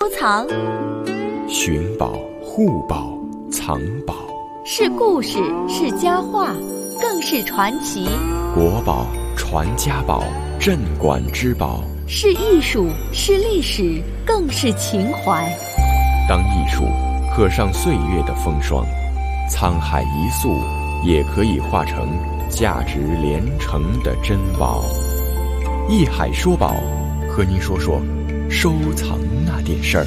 藏， 寻宝、护宝、藏宝， 是故事，是佳话，更是传奇。 国宝、传家宝、镇馆之宝， 是艺术，是历史，更是情怀。 当艺术刻上岁月的风霜，沧海一粟也可以化成价值连城的珍宝。艺海说宝，和您说说收藏那点事儿。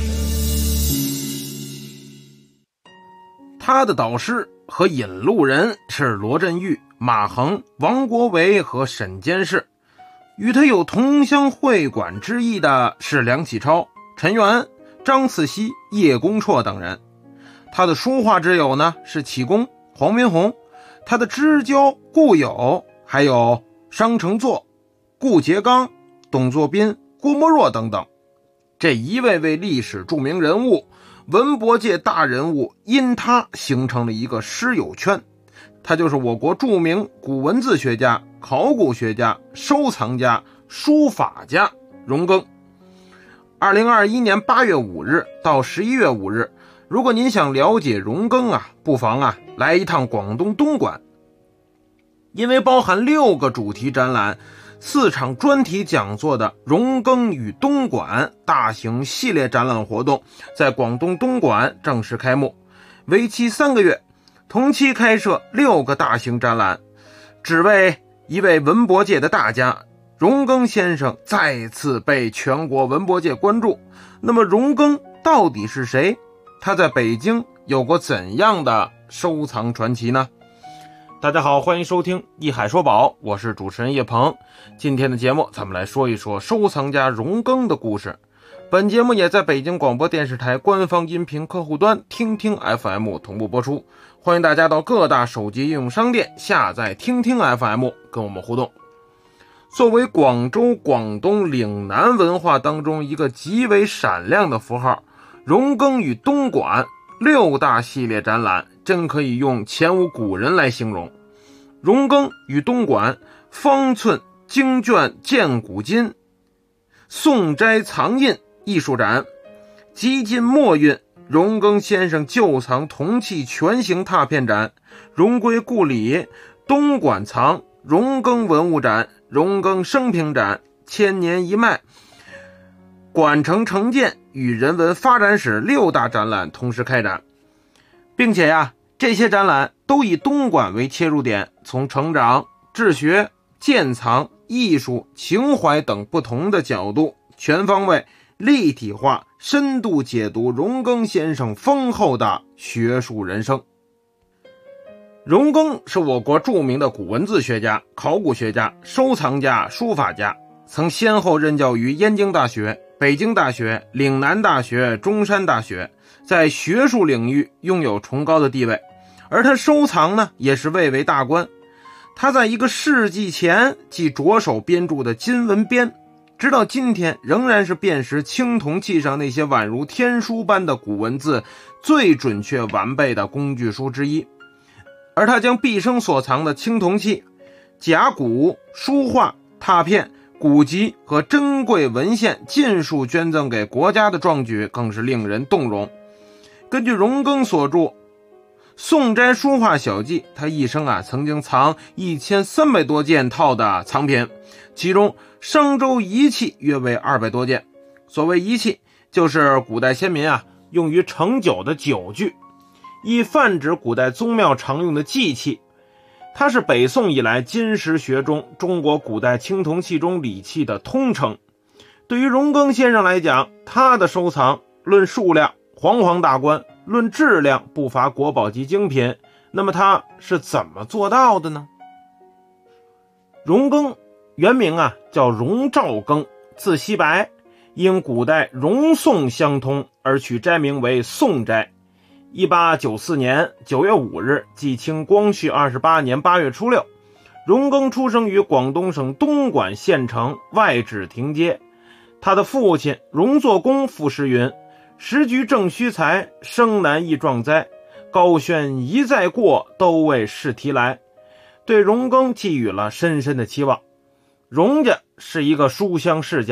他的导师和引路人是罗振玉、马衡、王国维和沈监事，与他有同乡会馆之意的是梁启超、陈元、张次溪、叶公绰等人。他的书画之友呢是启功、黄宾虹，他的知交故友还有商承作、顾颉刚、董作宾、郭沫若等等。这一位位历史著名人物，文博界大人物，因他形成了一个诗友圈。他就是我国著名古文字学家、考古学家、收藏家、书法家荣庚。2021年8月5日到11月5日，如果您想了解荣庚不妨来一趟广东东莞。因为包含6个主题展览、4场专题讲座的荣庚与东莞大型系列展览活动在广东东莞正式开幕，为期3个月，同期开设6个大型展览，只为一位文博界的大家荣庚先生再次被全国文博界关注。那么荣庚到底是谁？他在北京有过怎样的收藏传奇呢？大家好，欢迎收听艺海说宝，我是主持人叶鹏。今天的节目咱们来说一说收藏家荣庚的故事。本节目也在北京广播电视台官方音频客户端听听 FM 同步播出，欢迎大家到各大手机应用商店下载听听 FM 跟我们互动。作为广州、广东、岭南文化当中一个极为闪亮的符号，荣庚与东莞6大系列展览真可以用前无古人来形容。荣庚与东莞方寸经卷鉴古今宋斋藏印艺术展，极尽墨韵荣庚先生旧藏铜器全形拓片展，荣归故里东莞藏荣庚文物展、荣庚生平展、千年一脉、馆城成建与人文发展史6大展览同时开展，并且这些展览都以东莞为切入点，从成长、治学、鉴藏、艺术、情怀等不同的角度，全方位、立体化、深度解读荣庚先生丰厚的学术人生。荣庚是我国著名的古文字学家、考古学家、收藏家、书法家，曾先后任教于燕京大学、北京大学、岭南大学、中山大学，在学术领域拥有崇高的地位。而他收藏呢，也是蔚为大观。他在1个世纪前即着手编著的金文编，直到今天仍然是辨识青铜器上那些宛如天书般的古文字最准确完备的工具书之一。而他将毕生所藏的青铜器、甲骨、书画、拓片、古籍和珍贵文献尽数捐赠给国家的壮举更是令人动容。根据荣庚所著《宋斋书画小记》，他一生曾经藏1300多件套的藏品，其中商周仪器约为200多件。所谓仪器，就是古代先民用于盛酒的酒具，以泛指古代宗庙常用的祭器。它是北宋以来金石学中中国古代青铜器中礼器的通称。对于荣庚先生来讲，他的收藏论数量煌煌大观，论质量不乏国宝级精品。那么他是怎么做到的呢？荣庚原名叫荣兆庚，字希白，因古代荣宋相通而取斋名为宋斋。1894年9月5日，即清光绪28年8月初6，荣庚出生于广东省东莞县城外址亭街。他的父亲荣作公赋诗云：时局正虚财，生男亦壮哉，高轩一再过，都为试题来。对荣庚寄予了深深的期望。荣家是一个书香世家，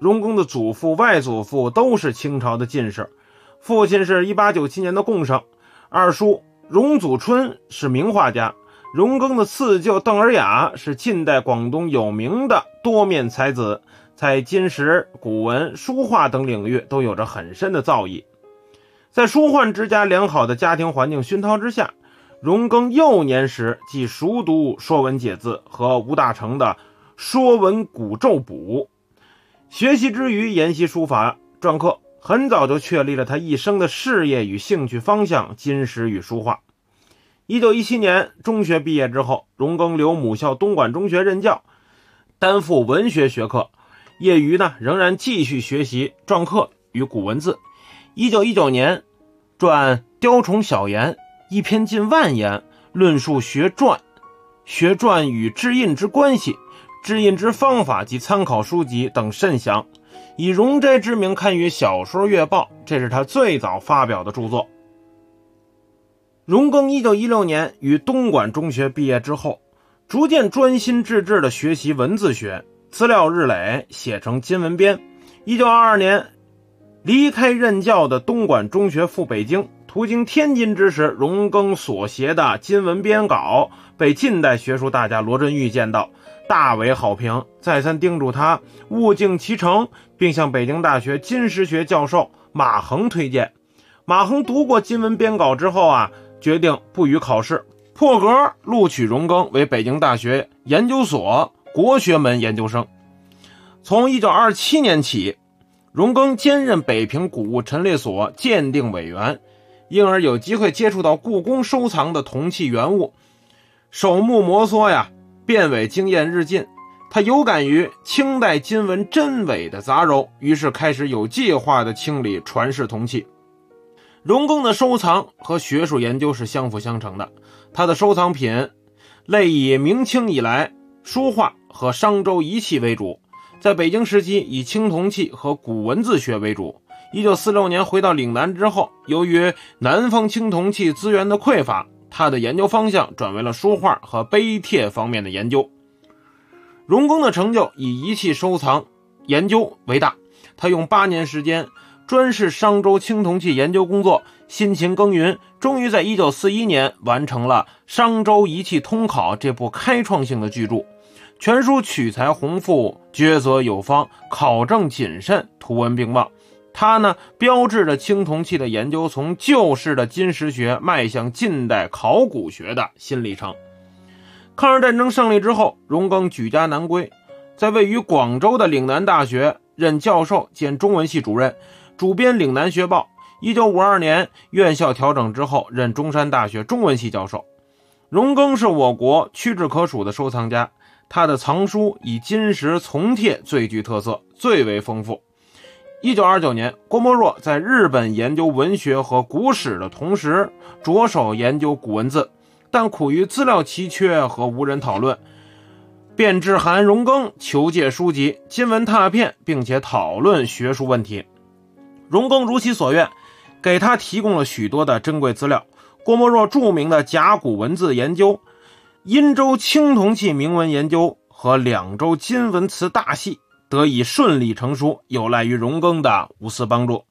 荣庚的祖父、外祖父都是清朝的进士，父亲是1897年的贡生，二叔荣祖春是名画家，荣庚的次舅邓尔雅是近代广东有名的多面才子，在金石、古文、书画等领域都有着很深的造诣。在书宦之家良好的家庭环境熏陶之下，荣庚幼年时即熟读《说文解字》和吴大成的《说文古咒补》，学习之余研习书法篆刻，很早就确立了他一生的事业与兴趣方向——金石与书画。1917年中学毕业之后，荣庚留母校东莞中学任教，担负文学学科，业余仍然继续学习篆刻与古文字。1919年撰《雕虫小言》一篇近万言，论述学篆与制印之关系、制印之方法及参考书籍等甚详，以荣斋之名刊于小说月报，这是他最早发表的著作。荣庚1916年于东莞中学毕业之后，逐渐专心致志地学习文字学，资料日累，写成金文编。1922年离开任教的东莞中学赴北京，途经天津之时，荣庚所写的金文编稿被近代学术大家罗振玉见到，大为好评，再三叮嘱他物尽其成，并向北京大学金石学教授马衡推荐。马衡读过金文编稿之后决定不予考试，破格录取荣庚为北京大学研究所国学门研究生。从1927年起，荣庚兼任北平古物陈列所鉴定委员，因而有机会接触到故宫收藏的铜器原物，手目摩挲辨伪经验日进。他有感于清代金文真伪的杂糅，于是开始有计划地清理传世铜器。荣庚的收藏和学术研究是相辅相成的，他的收藏品类以明清以来书画和商周仪器为主，在北京时期以青铜器和古文字学为主。1946年回到岭南之后，由于南方青铜器资源的匮乏，他的研究方向转为了书画和碑帖方面的研究。荣庚的成就以仪器收藏研究为大，他用8年时间专事商周青铜器研究工作，辛勤耕耘，终于在1941年完成了《商周仪器通考》这部开创性的巨著。全书取材宏富，抉择有方，考证谨慎，图文并茂。它标志着青铜器的研究从旧式的金石学迈向近代考古学的新里程。抗日战争胜利之后，荣庚举家南归，在位于广州的岭南大学任教授兼中文系主任，主编岭南学报。1952年院校调整之后，任中山大学中文系教授。荣庚是我国屈指可数的收藏家，他的藏书以金石从帖最具特色，最为丰富。1929年，郭沫若在日本研究文学和古史的同时，着手研究古文字，但苦于资料奇缺和无人讨论，便致函荣庚求借书籍、金文拓片，并且讨论学术问题。荣庚如其所愿，给他提供了许多的珍贵资料。郭沫若著名的甲骨文字研究、殷周青铜器铭文研究和两周金文词大系得以顺利成书，有赖于荣庚的无私帮助。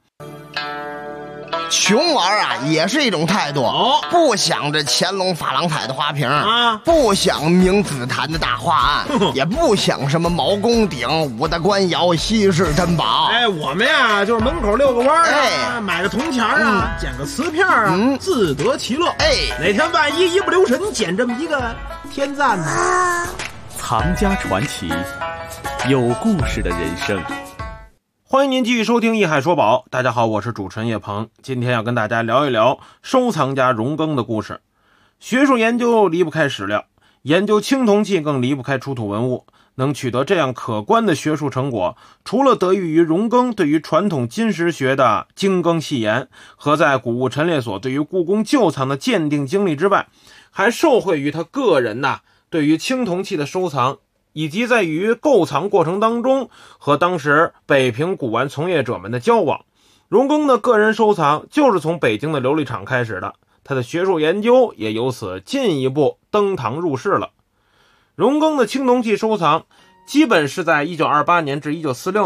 穷玩也是一种态度，不想着乾隆珐琅彩的花瓶不想明紫檀的大画案也不想什么毛公鼎、五大官窑、稀世珍宝。 我们就是门口遛个弯买个铜钱捡个瓷片自得其乐。哪天万一一不留神捡这么一个天赞呢？ 藏家传奇，有故事的人生。 欢迎您继续收听《艺海说宝》，大家好，我是主持人叶鹏。今天要跟大家聊一聊收藏家荣庚的故事。学术研究离不开史料，研究青铜器更离不开出土文物。能取得这样可观的学术成果，除了得益于荣庚对于传统金石学的精耕细研和在古物陈列所对于故宫旧藏的鉴定经历之外，还受惠于他个人对于青铜器的收藏，以及在于购藏过程当中和当时北平古玩从业者们的交往。荣庚的个人收藏就是从北京的琉璃厂开始的，他的学术研究也由此进一步登堂入室了。荣庚的青铜器收藏基本是在1928年至1946年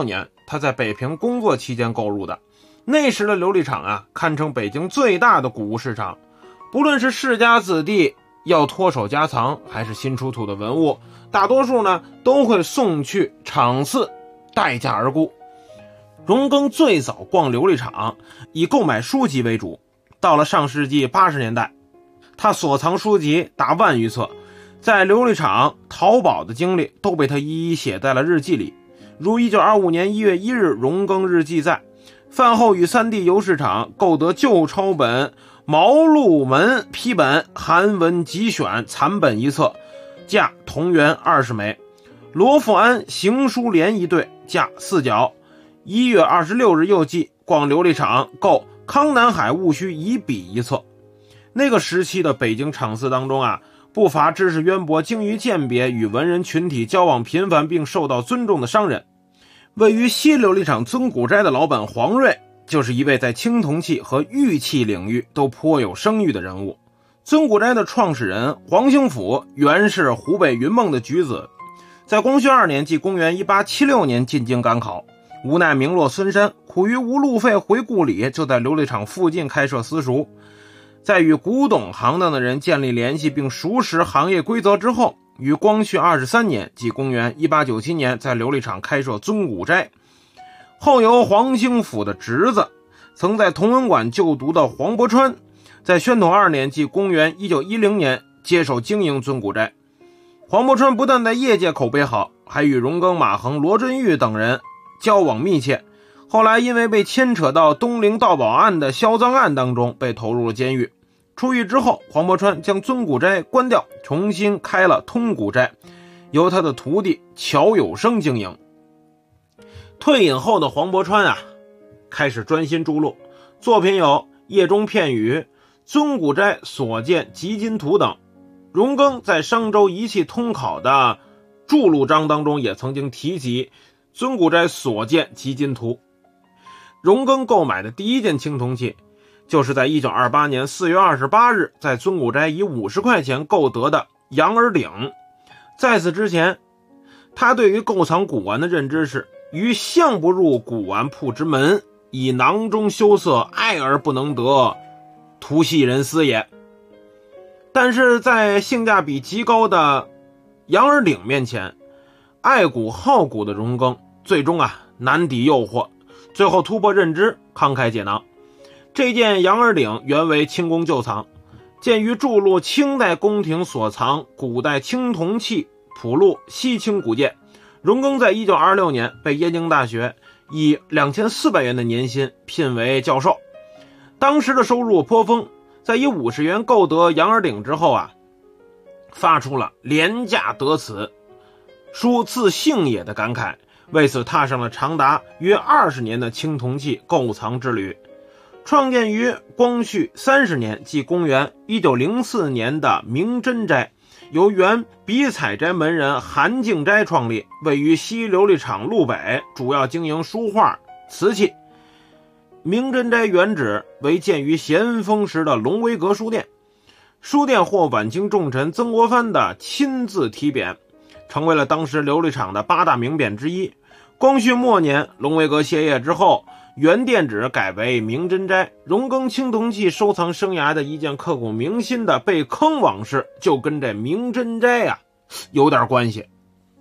他在北平工作期间购入的。那时的琉璃厂啊，堪称北京最大的古物市场，不论是世家子弟要脱手家藏，还是新出土的文物，大多数呢都会送去场次，待价而沽。荣庚最早逛琉璃厂以购买书籍为主，到了上世纪80年代，他所藏书籍达万余册，在琉璃厂淘宝的经历都被他一一写在了日记里。如1925年1月1日荣庚日记载，饭后与三弟游市场购得旧抄本毛鹿门批本韩文集选残本一册，价铜元20枚，罗富安行书联一对，价4角。1月26日又记逛琉璃厂购康南海戊戌遗笔一册。那个时期的北京场次当中啊，不乏知识渊博、精于鉴别、与文人群体交往频繁并受到尊重的商人。位于西琉璃厂尊古斋的老板黄瑞，就是一位在青铜器和玉器领域都颇有声誉的人物。尊古斋的创始人黄兴甫原是湖北云梦的举子，在光绪2年即公元1876年进京赶考，无奈名落孙山，苦于无路费回故里，就在琉璃厂附近开设私塾。在与古董行当的人建立联系并熟识行业规则之后，于光绪23年即公元1897年在琉璃厂开设尊古斋。后由黄兴甫的侄子曾在同文馆就读的黄伯川，在宣统2年即公元1910年接手经营尊古斋。黄伯川不但在业界口碑好，还与荣庚、马衡、罗振玉等人交往密切，后来因为被牵扯到东陵盗宝案的销赃案当中，被投入了监狱。出狱之后，黄伯川将尊古斋关掉，重新开了通古斋，由他的徒弟乔有生经营。退隐后的黄伯川啊，开始专心著录，作品有《夜中片语》《尊古斋所见集金图》等。荣庚在商周仪器通考的著录章当中也曾经提及尊古斋所见集金图。荣庚购买的第一件青铜器，就是在1928年4月28日在尊古斋以50块钱购得的羊耳鼎。在此之前，他对于购藏古玩的认知是：于相不入古玩铺之门，以囊中羞涩，爱而不能得，徒系人思也。但是在性价比极高的羊耳鼎面前，爱古好古的荣庚最终难抵诱惑，最后突破认知，慷慨解囊。这件羊耳鼎原为清宫旧藏，见于著录清代宫廷所藏古代青铜器谱录西清古鉴。荣庚在1926年被燕京大学以2400元的年薪聘为教授，当时的收入颇丰，在以50元购得羊耳鼎之后发出了廉价得此，殊自幸也的感慨，为此踏上了长达约20年的青铜器购藏之旅。创建于光绪30年即公元1904年的明真斋，由原笔彩斋门人韩敬斋创立，位于西琉璃厂路北，主要经营书画、瓷器。明真斋原址为建于咸丰时的龙威阁书店，书店获晚清重臣曾国藩的亲自题匾，成为了当时琉璃厂的8大名匾之一。光绪末年，龙威阁歇业之后，原店址改为明真斋。荣庚青铜器收藏生涯的一件刻骨铭心的被坑往事，就跟这明真斋有点关系。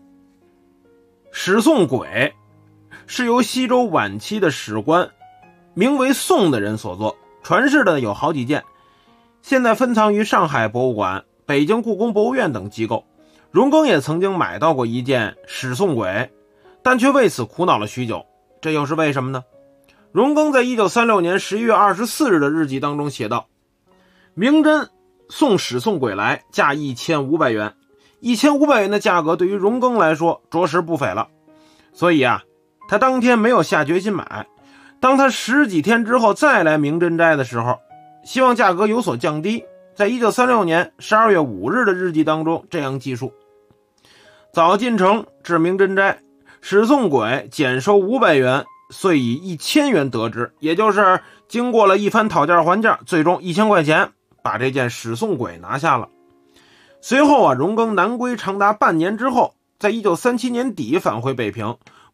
史宋簋是由西周晚期的史官名为宋的人所作，传世的有好几件，现在分藏于上海博物馆、北京故宫博物院等机构。荣庚也曾经买到过一件史宋簋，但却为此苦恼了许久，这又是为什么呢？荣庚在1936年11月24日的日记当中写道：明真送史宋簋来，价1500元。1500元的价格对于荣庚来说着实不菲了，所以他当天没有下决心买。当他10几天之后再来明真斋的时候，希望价格有所降低。在1936年12月5日的日记当中这样记述：早进城至明真斋，史宋簋减收500元，遂以1000元得之，也就是经过了一番讨价还价，最终1000块钱把这件史宋簋拿下了。随后荣庚南归长达半年之后，在1937年底返回北平，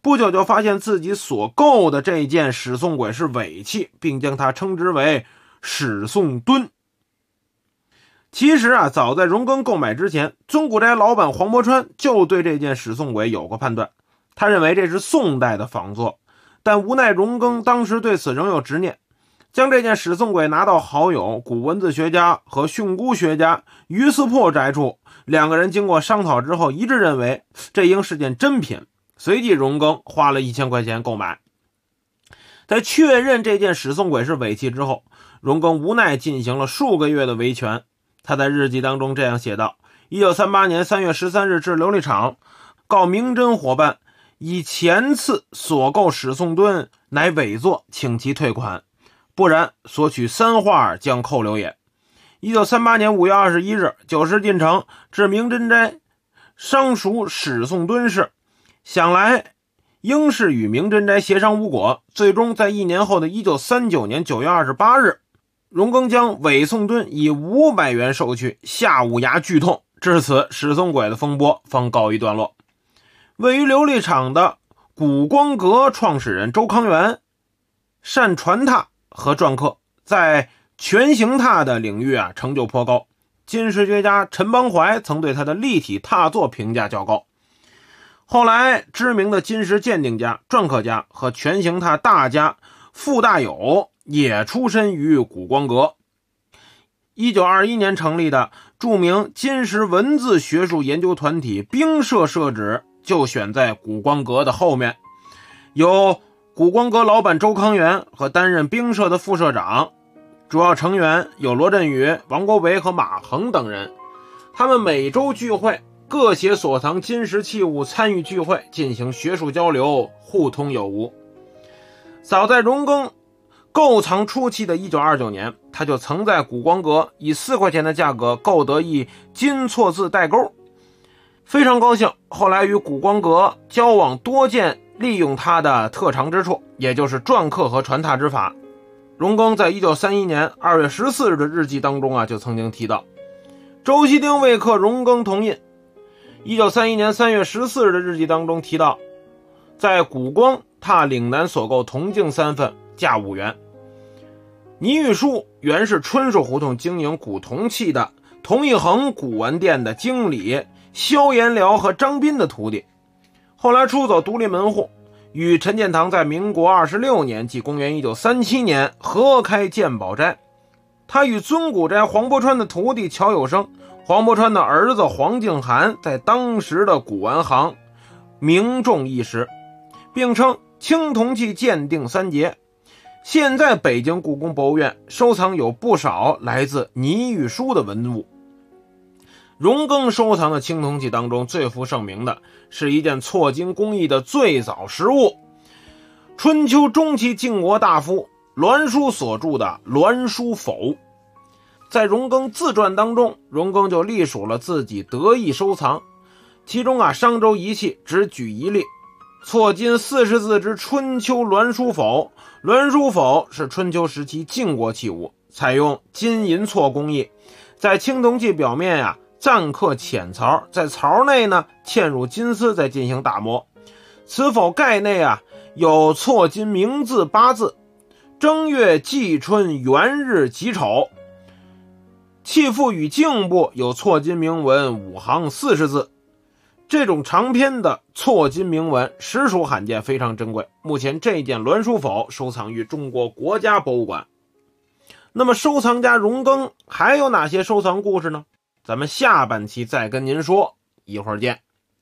不久就发现自己所购的这件史宋簋是伪器，并将它称之为史宋敦。其实啊，早在荣庚购买之前，尊古斋老板黄伯川就对这件史宋簋有过判断，他认为这是宋代的仿作，但无奈荣庚当时对此仍有执念，将这件史宋簋拿到好友古文字学家和训诂学家于思破宅处，两个人经过商讨之后一致认为这应是件真品，随即荣庚花了1000块钱购买。在确认这件史宋簋是伪器之后，荣庚无奈进行了数个月的维权。他在日记当中这样写道：1938年3月13日至琉璃厂，告明真伙伴以前次所购史宋敦乃伪作，请其退款，不然所取3画将扣留也。1938年5月21日9时进城，至明真斋商属史宋敦事，想来应是与明真斋协商无果，最终在1年后的1939年9月28日，荣庚将伪宋敦以500元售去，下午牙剧痛，至此史宋簋的风波方告一段落。位于琉璃厂的古光阁创始人周康元善传拓和篆刻，在全形拓的领域成就颇高，金石学家陈邦怀曾对他的立体拓作评价较高。后来知名的金石鉴定家、篆刻家和全形拓大家傅大友也出身于古光阁。1921年成立的著名金石文字学术研究团体兵社社址就选在古光阁的后面，有古光阁老板周康元和担任兵社的副社长，主要成员有罗振宇、王国维和马衡等人。他们每周聚会，各携所藏金石器物参与聚会，进行学术交流，互通有无。早在荣庚购藏初期的1929年，他就曾在古光阁以4块钱的价格购得一金错字带钩，非常高兴。后来与古光阁交往多见利用他的特长之处，也就是篆刻和传拓之法。荣庚在1931年2月14日的日记当中就曾经提到，周锡丁为刻荣庚铜印。1931年3月14日的日记当中提到，在古光拓岭南所购铜镜3份，价5元。倪玉书原是春树胡同经营古铜器的童一恒古玩店的经理萧延辽和张斌的徒弟，后来出走独立门户，与陈建堂在民国26年即公元1937年合开鉴宝斋。他与尊古斋黄伯川的徒弟乔有生、黄伯川的儿子黄敬涵在当时的古玩行名重一时，并称青铜器鉴定3杰。现在北京故宫博物院收藏有不少来自倪玉书的文物。荣庚收藏的青铜器当中最负盛名的是一件错金工艺的最早实物，春秋中期晋国大夫栾书所著的栾书否。在荣庚自传当中，荣庚就隶属了自己得意收藏，其中商周仪器只举一例，错金40字之春秋栾书否。栾书否是春秋时期晋国器物，采用金银错工艺，在青铜器表面暂刻浅槽，在槽内呢嵌入金丝，再进行打磨。此否盖内有错金名字8字，正月季春元日己丑。器腹与颈部有错金铭文5行40字。这种长篇的错金铭文实属罕见，非常珍贵。目前这件栾书否收藏于中国国家博物馆。那么收藏家荣庚还有哪些收藏故事呢？咱们下半期再跟您说，一会儿见。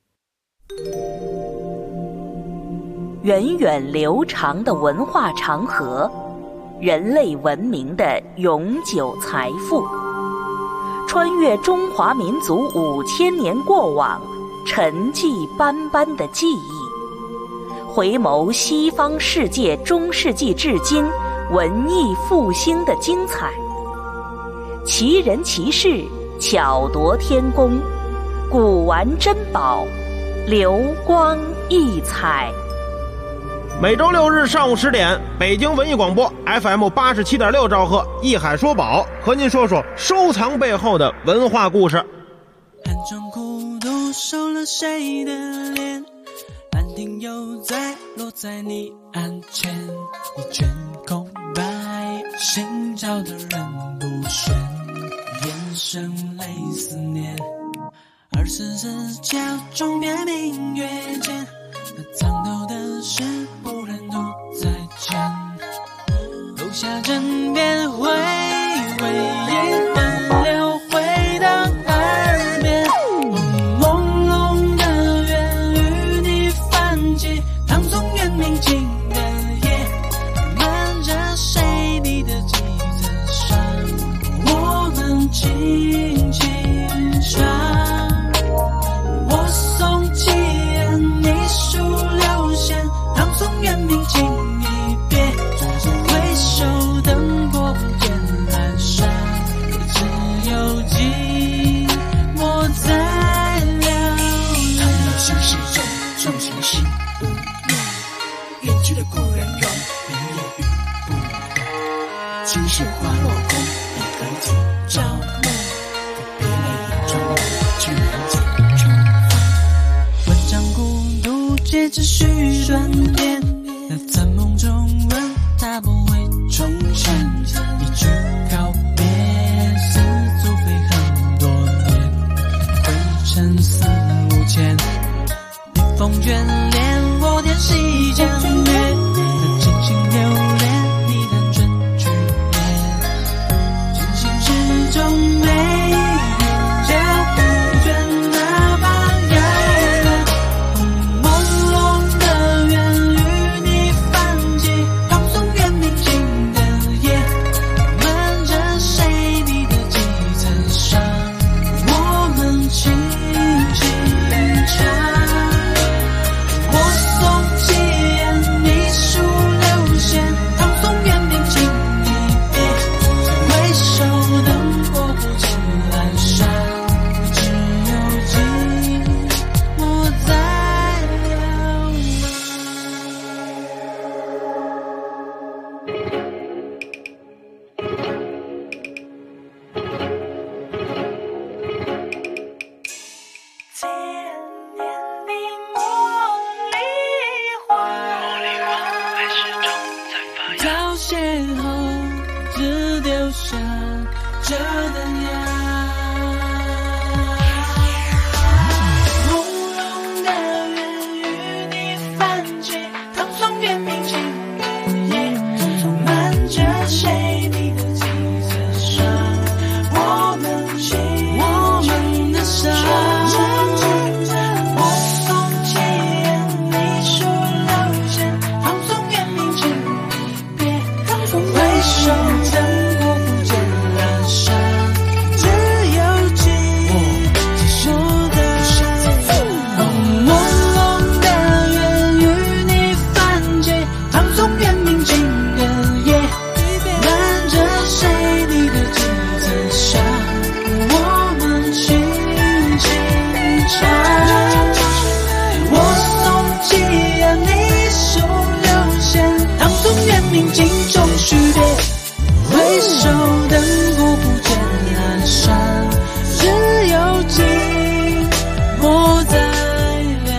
源远流长的文化长河，人类文明的永久财富，穿越中华民族5000年过往，沉寂斑斑的记忆，回眸西方世界中世纪至今文艺复兴的精彩，奇人奇事，巧夺天工，古玩珍宝，流光溢彩。 每周6日上午10点，北京文艺广播 FM 87.6兆赫，艺海说宝，和您说说收藏背后的文化故事。 寒窗孤独，收了谁的脸？满地停又再落在你案前，一卷空白，寻找的人不选，眼神泪思念，24角钟变明月间，那藏头的事不忍独再见，楼下枕边回味一分流回到耳边，朦胧的缘与你泛起，唐宋元明清的夜，漫着谁你的几层伤，我们轻轻唱，我送起言，你数流线，唐宋元明清一别，回首灯火不见阑珊，只有寂寞在流浪。他们心事重，重情心无言，远去的故人容，明夜雨不断，青石花落空，一个人听朝暮，别泪眼中去人间重逢，万丈孤独皆只需转变，那残梦中问他不会重现，一句告别似足非很多年，灰尘四五千，逆风眷恋我天西江月，那轻轻流连你单纯去念，真心之中没云脚不倦，哪怕遥远，朦胧的缘与你泛起，唐宋元明清的夜，漫着谁你的几层伤，我们轻轻唱，我送起言，你数流线，唐宋元明清一别，回首灯火不尽阑珊，只有寂寞在流浪。千年的茉莉花，到邂逅只丢下这淡雅，朦胧的缘与你泛起，唐宋元明清的夜，漫着谁你的几层伤，我们的伤，我送起言，你数流线，唐宋元明清一别，回首灯火不见阑珊，只有寂寞的朦胧的缘与你泛起，唐宋元明清的夜，漫着谁你的几层伤，我们轻轻唱，我送起言，你数流线，唐宋元明清终须别，回首灯火不见阑珊，只有寂寞在嘹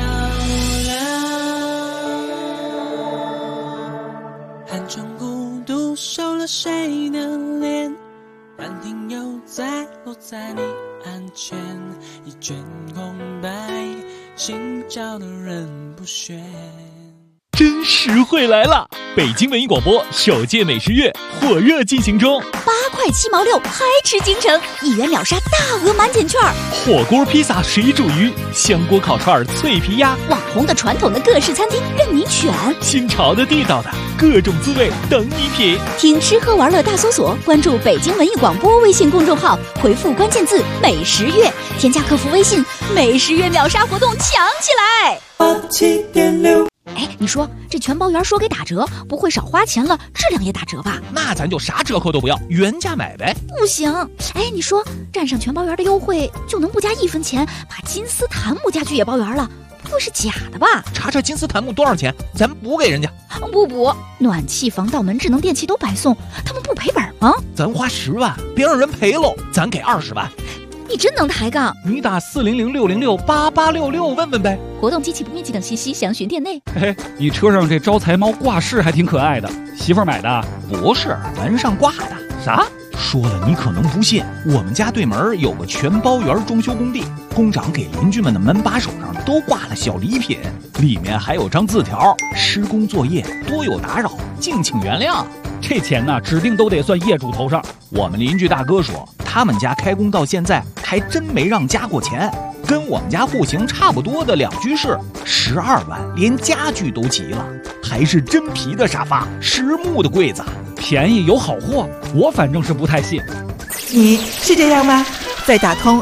亮。寒窗孤独收了谁的脸，半停又再落在你案前，一卷空白，寻找的人不选。 真实惠来了！北京文艺广播首届美食月火热进行中 ，8块7毛6，嗨吃京城，1元秒杀大额满减券， 火锅、披萨、水煮鱼、香锅烤串、脆皮鸭， 网红的、传统的各式餐厅任你选， 新潮的、地道的，各种滋味等你品。 听吃喝玩乐大搜索，关注北京文艺广播微信公众号，回复关键字美食月，添加客服微信，美食月秒杀活动抢起来！87.6。哎，你说这全包圆说给打折，不会少花钱了，质量也打折吧？ 那咱就啥折扣都不要，原价买呗。 不行，哎，你说占上全包圆的优惠，就能不加1分钱把金丝檀木家具也包圆了？不会是假的吧？ 查查金丝檀木多少钱，咱补给人家。 不补，暖气、防盗门、智能电器都白送，他们不赔本吗？ 咱花10万，别让人赔喽，咱给20万。 你真能抬杠！ 你打400-606-8866问问呗。 活动机器不面积等信息详询店内。 嘿，你车上这招财猫挂饰还挺可爱的，媳妇儿买的？ 不是，门上挂的。 啥？ 说了你可能不信，我们家对门有个全包园装修工地，工长给邻居们的门把手上都挂了小礼品，里面还有张字条：施工作业多有打扰，敬请原谅。 这钱呢，指定都得算业主头上。 我们邻居大哥说，他们家开工到现在还真没让加过钱，跟我们家户型差不多的2居室，12万，连家具都齐了，还是真皮的沙发，实木的柜子， 便宜有好货，我反正是不太信。 你是这样吗？在打通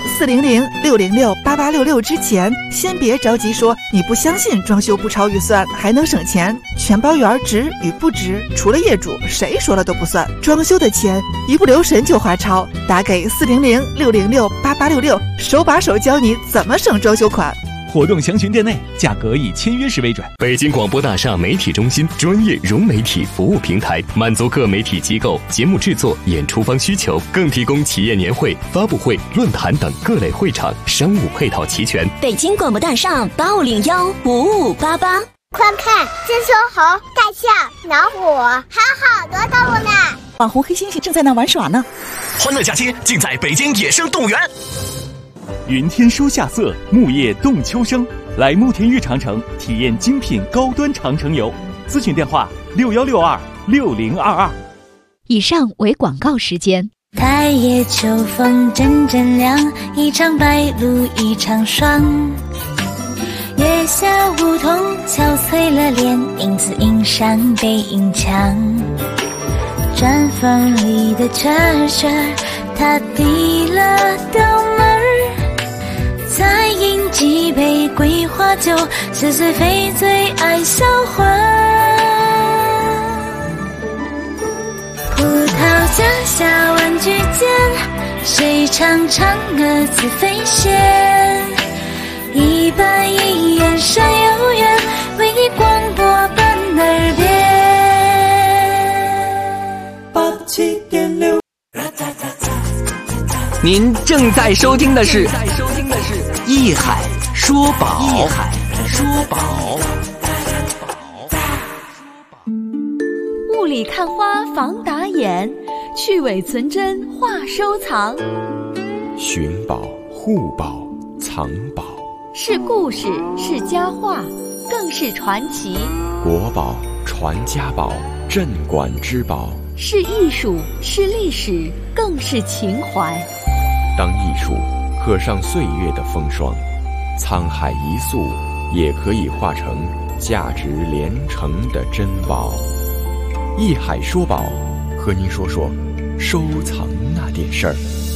400-606-8866之前，先别着急说你不相信装修不超预算还能省钱，全包园值与不值，除了业主谁说了都不算。装修的钱一不留神就花超，打给400-606-8866，手把手教你怎么省装修款。 活动详询店内，价格以签约时为准。 北京广播大厦媒体中心专业融媒体服务平台，满足各媒体机构节目制作、演出方需求，更提供企业年会、发布会、论坛等各类会场，商务配套齐全。 北京广播大厦8501-5588。 快看，这说猴、大象、老虎，还有好多动物呢。 网红黑猩猩正在那玩耍呢。 欢乐假期尽在北京野生动物园。 云天说夏色，木叶动秋声。来慕田峪长城体验精品高端长城游，咨询电话61626022。 以上为广告时间。 太夜秋风阵阵凉，一场白露一场霜。月下梧桐憔悴了脸，影子映上背影墙。毡房里的圈圈，他递了刀门儿。再饮几杯桂花酒，似醉非醉爱销魂。葡萄架下玩具间，谁唱嫦娥自飞仙？一板一眼山有缘，为你广播伴耳边。 87.6。 您正在收听的是艺海说宝。艺海说宝。 雾里看花防打眼，去伪存真话收藏。 寻宝、护宝、藏宝， 是故事，是佳话，更是传奇。 国宝、传家宝、镇馆之宝， 是艺术，是历史，更是情怀。 当艺术刻上岁月的风霜，沧海一粟也可以化成价值连城的珍宝。艺海说宝，和您说说收藏那点事儿。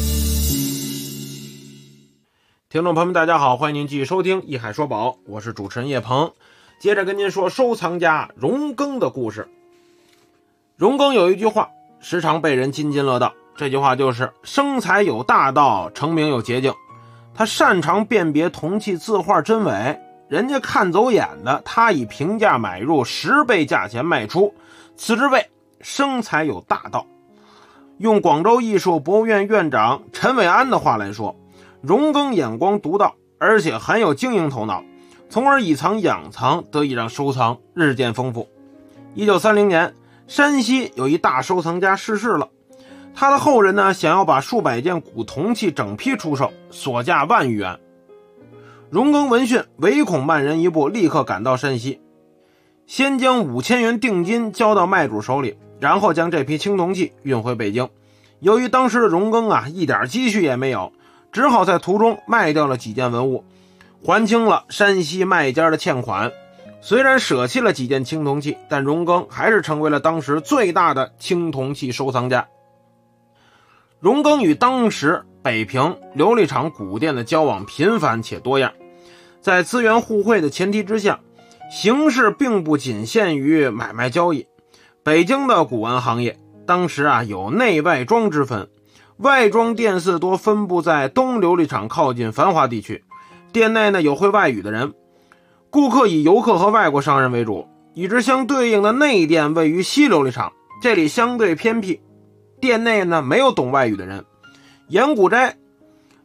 听众朋友们大家好，欢迎您继续收听艺海说宝，我是主持人叶鹏。接着跟您说收藏家荣庚的故事。荣庚有一句话时常被人津津乐道，这句话就是生财有大道，成名有捷径。他擅长辨别铜器字画真伪，人家看走眼的，他以平价买入，10倍价钱卖出，此之谓生财有大道。用广州艺术博物院院长陈伟安的话来说，荣庚眼光独到，而且很有经营头脑，从而以藏养藏，得以让收藏日渐丰富。1930年，山西有一大收藏家逝世了，他的后人呢，想要把数百件古铜器整批出售，所价10000余元。荣庚闻讯，唯恐慢人一步，立刻赶到山西，先将5000元定金交到卖主手里，然后将这批青铜器运回北京。由于当时的荣庚啊，一点积蓄也没有，只好在途中卖掉了几件文物，还清了山西卖家的欠款。虽然舍弃了几件青铜器，但荣庚还是成为了当时最大的青铜器收藏家。荣庚与当时北平琉璃厂古店的交往频繁且多样，在资源互惠的前提之下，形势并不仅限于买卖交易。北京的古玩行业当时啊有内外庄之分，外庄店肆多分布在东琉璃厂靠近繁华地区，店内呢有会外语的人，顾客以游客和外国商人为主，与之相对应的内店位于西琉璃厂，这里相对偏僻，店内呢没有懂外语的人。盐谷斋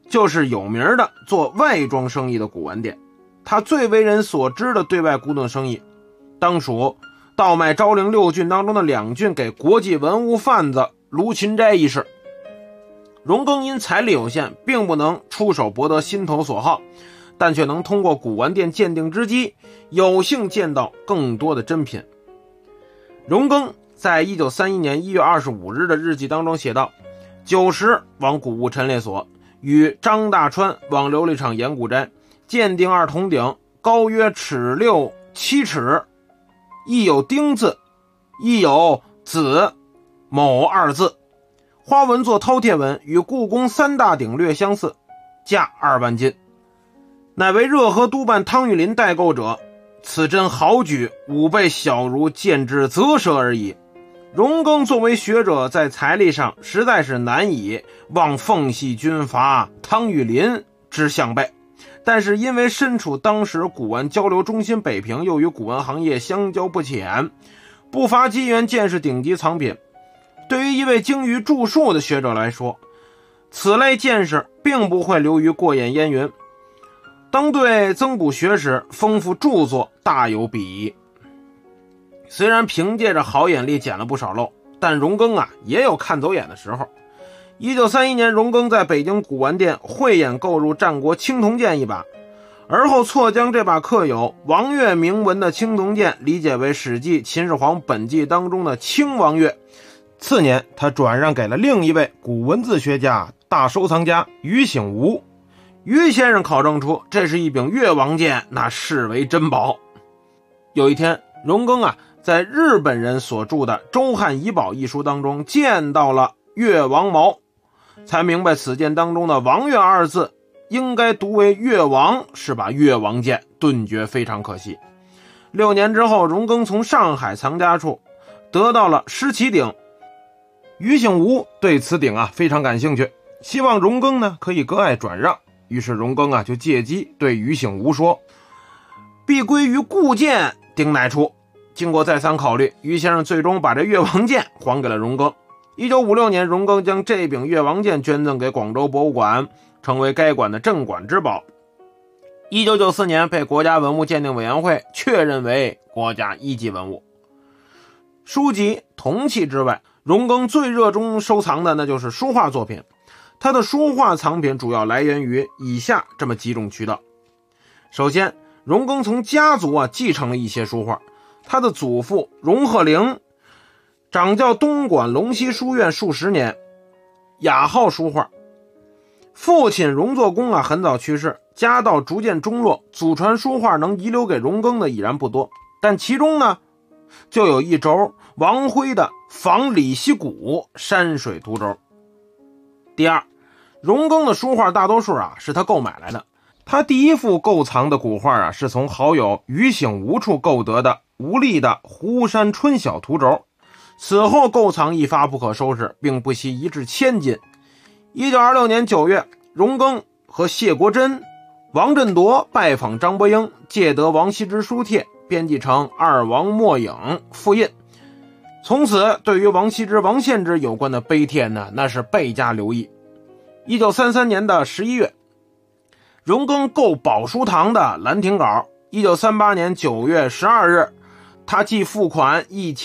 就是有名的做外装生意的古玩店。他最为人所知的对外古董生意，当属倒卖昭陵6郡当中的2郡给国际文物贩子卢芹斋一事。荣庚因财力有限，并不能出手博得心头所好，但却能通过古玩店鉴定之机，有幸见到更多的珍品。荣庚在1931年1月25日的日记当中写道：“9时往古物陈列所，与张大川往琉璃厂盐谷斋鉴定2铜鼎，高约尺6 7尺，亦有丁字，亦有子某2字，花纹作饕餮纹，与故宫3大鼎略相似，价2万金，乃为热河督办汤玉麟代购者，此真豪举，吾辈小儒见之啧舌而已。”荣庚作为学者，在财力上实在是难以望奉系军阀汤玉麟之项背，但是因为身处当时古玩交流中心北平，又与古玩行业相交不浅，不乏机缘见识顶级藏品。对于一位精于著述的学者来说，此类见识并不会流于过眼烟云，当对增补学识、丰富著作大有裨益。虽然凭借着好眼力捡了不少漏，但荣庚也有看走眼的时候。1931年，荣庚在北京古玩店慧眼购入战国青铜剑一把，而后错将这把刻有王月铭文的青铜剑理解为《史记·秦始皇本纪》当中的青王月。次年，他转让给了另一位古文字学家、大收藏家于醒吾。于先生考证出这是一柄越王剑，那视为珍宝。有一天，荣庚在日本人所著的《周汉遗宝》一书当中见到了越王矛，才明白此剑当中的王月2字应该读为越王，是把越王剑，顿觉非常可惜。6年之后，荣庚从上海藏家处得到了狮旗鼎，于醒吾对此鼎非常感兴趣，希望荣庚可以割爱转让。于是荣庚就借机对于醒吾说：“必归于故剑，鼎乃出。”经过再三考虑，于先生最终把这越王剑还给了荣庚。1956年，荣庚将这柄越王剑捐赠给广州博物馆，成为该馆的镇馆之宝。1994年被国家文物鉴定委员会确认为国家1级文物。书籍、铜器之外，荣庚最热衷收藏的那就是书画作品。他的书画藏品主要来源于以下这么几种渠道。首先，荣庚从家族继承了一些书画。他的祖父荣鹤龄掌教东莞龙溪书院数十年，雅好书画。父亲荣作公很早去世，家道逐渐中落，祖传书画能遗留给荣庚的已然不多，但其中就有一轴王辉的仿李溪谷山水图轴。第二，荣庚的书画大多数是他购买来的。他第一幅购藏的古画是从好友于醒吾处购得的吴立的湖山春晓图轴，此后购藏一发不可收拾，并不惜1掷1000金。1926年9月，荣庚和谢国珍、王振铎拜访张伯英，借得王羲之书帖，编辑成《二王墨影》复印。从此对于王羲之、王献之有关的碑帖那是倍加留意。1933年的11月，荣庚购宝书堂的兰亭稿。1938年9月12日，他既付款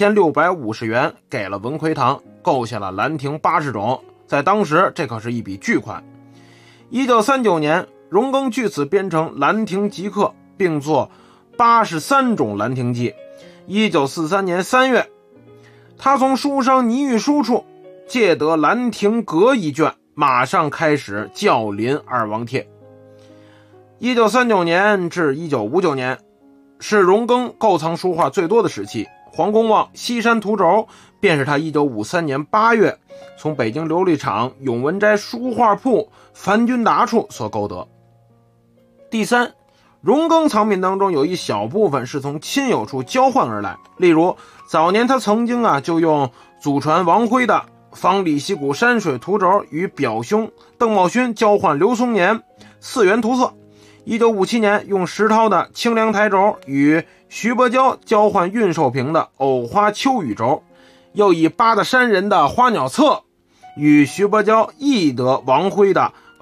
1650元给了文魁堂，购下了兰亭80种，在当时这可是一笔巨款。1939年，荣庚据此编成《兰亭集刻》，并作83种兰亭记。1943年3月，他从书商倪玉书处借得《兰亭阁》一卷，马上开始校临二王帖。1939年至1959年是荣庚购藏书画最多的时期，黄公望西山图轴便是他1953年8月从北京琉璃厂永文斋书画铺樊君达处所购得。第三，荣庚藏品当中有一小部分是从亲友处交换而来，例如早年他曾经就用祖传王辉的仿李溪谷山水图轴与表兄邓茂勋交换刘松年4元图册。1957年用石涛的清凉台轴与徐伯娇交换运寿平的藕花秋雨轴，又以八大山人的花鸟册与徐伯娇亦得王辉的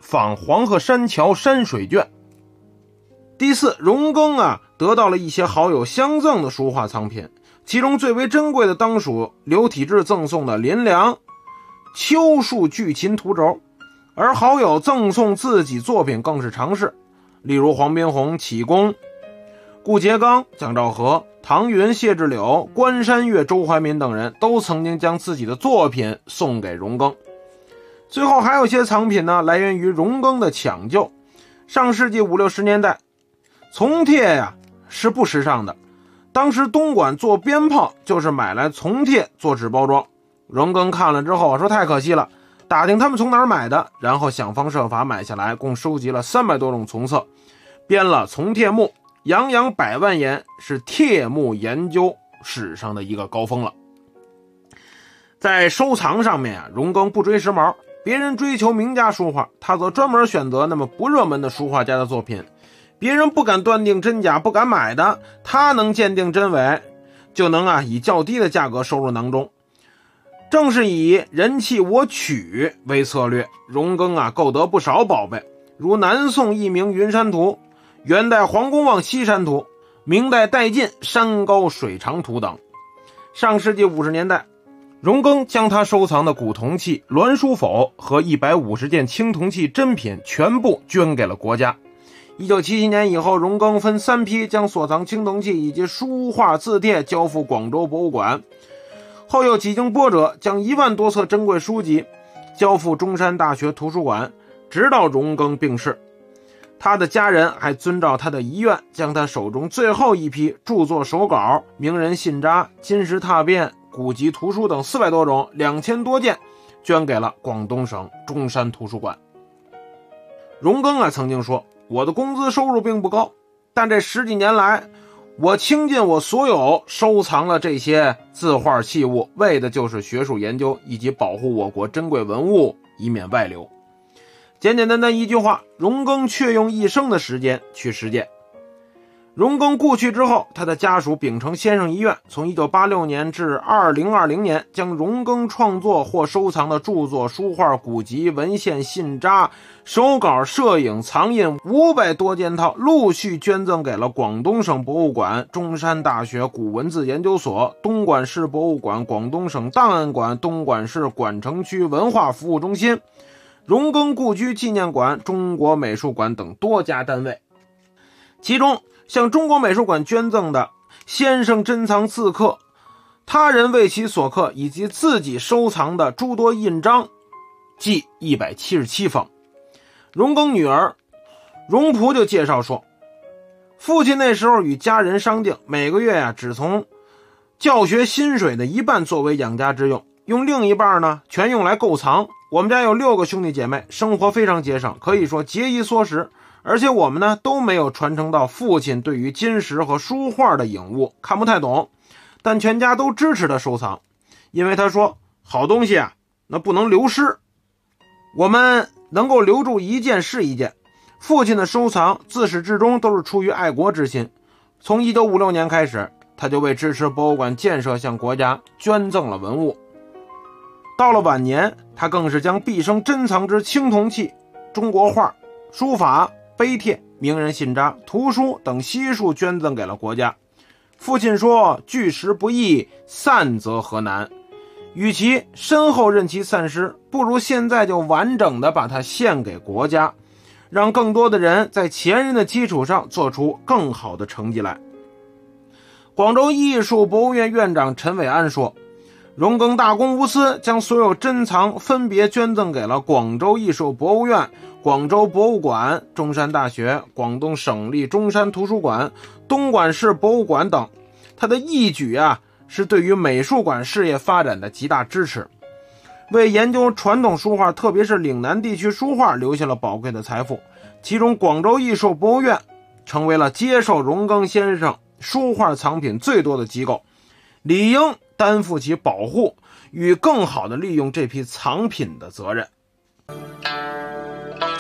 仿黄鹤山桥山水卷。第四，荣庚得到了一些好友相赠的书画藏品，其中最为珍贵的当属刘体志赠送的林良秋树巨琴图轴，而好友赠送自己作品更是常事，例如黄宾虹、启功、顾颉刚、蒋兆和、唐云、谢志柳、关山月、周怀民等人都曾经将自己的作品送给荣庚。最后还有些藏品呢，来源于荣庚的抢救。上世纪50、60年代，从帖是不时尚的，当时东莞做鞭炮就是买来从帖做纸包装。荣庚看了之后说太可惜了，打听他们从哪儿买的，然后想方设法买下来，共收集了300多种从册，编了从帖目，洋洋100万言，是帖目研究史上的一个高峰了。在收藏上面荣庚不追时髦，别人追求名家书画，他则专门选择那么不热门的书画家的作品，别人不敢断定真假，不敢买的，他能鉴定真伪，就能以较低的价格收入囊中。正是以人弃我取为策略，荣庚购得不少宝贝，如南宋佚名云山图、元代黄公望西山图、明代戴进山高水长图等。上世纪50年代，荣庚将他收藏的古铜器、栾书否和150件青铜器珍品全部捐给了国家。1977年以后，荣庚分3批将所藏青铜器以及书画字帖交付广州博物馆，后又几经波折，将1万多册珍贵书籍交付中山大学图书馆，直到荣庚病逝。他的家人还遵照他的遗愿，将他手中最后一批著作手稿、名人信札、金石拓变、古籍图书等400多种2000多件捐给了广东省中山图书馆。荣庚曾经说，我的工资收入并不高，但这10几年来，我倾尽我所有收藏了这些字画器物，为的就是学术研究以及保护我国珍贵文物，以免外流。简简单单一句话，荣庚却用一生的时间去实践。荣庚故去之后，他的家属秉承先生遗愿，从1986年至2020年，将荣庚创作或收藏的著作、书画、古籍、文献、信札、手稿、摄影、藏印500多件套，陆续捐赠给了广东省博物馆、中山大学古文字研究所、东莞市博物馆、广东省档案馆、东莞市莞城区文化服务中心、荣庚故居纪念馆、中国美术馆等多家单位。其中向中国美术馆捐赠的先生珍藏字刻、他人为其所刻以及自己收藏的诸多印章计177封。荣庚女儿荣璞就介绍说，父亲那时候与家人商定，每个月只从教学薪水的1半作为养家之用，用另一半呢全用来购藏。我们家有6个兄弟姐妹，生活非常节省，可以说节衣缩食，而且我们呢都没有传承到父亲对于金石和书画的颖悟，看不太懂，但全家都支持他收藏，因为他说好东西那不能流失，我们能够留住一件是一件。父亲的收藏自始至终都是出于爱国之心，从1956年开始，他就为支持博物馆建设向国家捐赠了文物。到了晚年，他更是将毕生珍藏之青铜器、中国画、书法、碑帖、名人信札、图书等悉数捐赠给了国家。父亲说，聚时不易，散则何难，与其身后任其散失，不如现在就完整的把它献给国家，让更多的人在前人的基础上做出更好的成绩来。广州艺术博物院院长陈伟安说，荣庚大公无私，将所有珍藏分别捐赠给了广州艺术博物院、广州博物馆、中山大学、广东省立中山图书馆、东莞市博物馆等。他的义举是对于美术馆事业发展的极大支持，为研究传统书画，特别是岭南地区书画留下了宝贵的财富。其中广州艺术博物院成为了接受荣庚先生书画藏品最多的机构，理应担负起保护与更好的利用这批藏品的责任。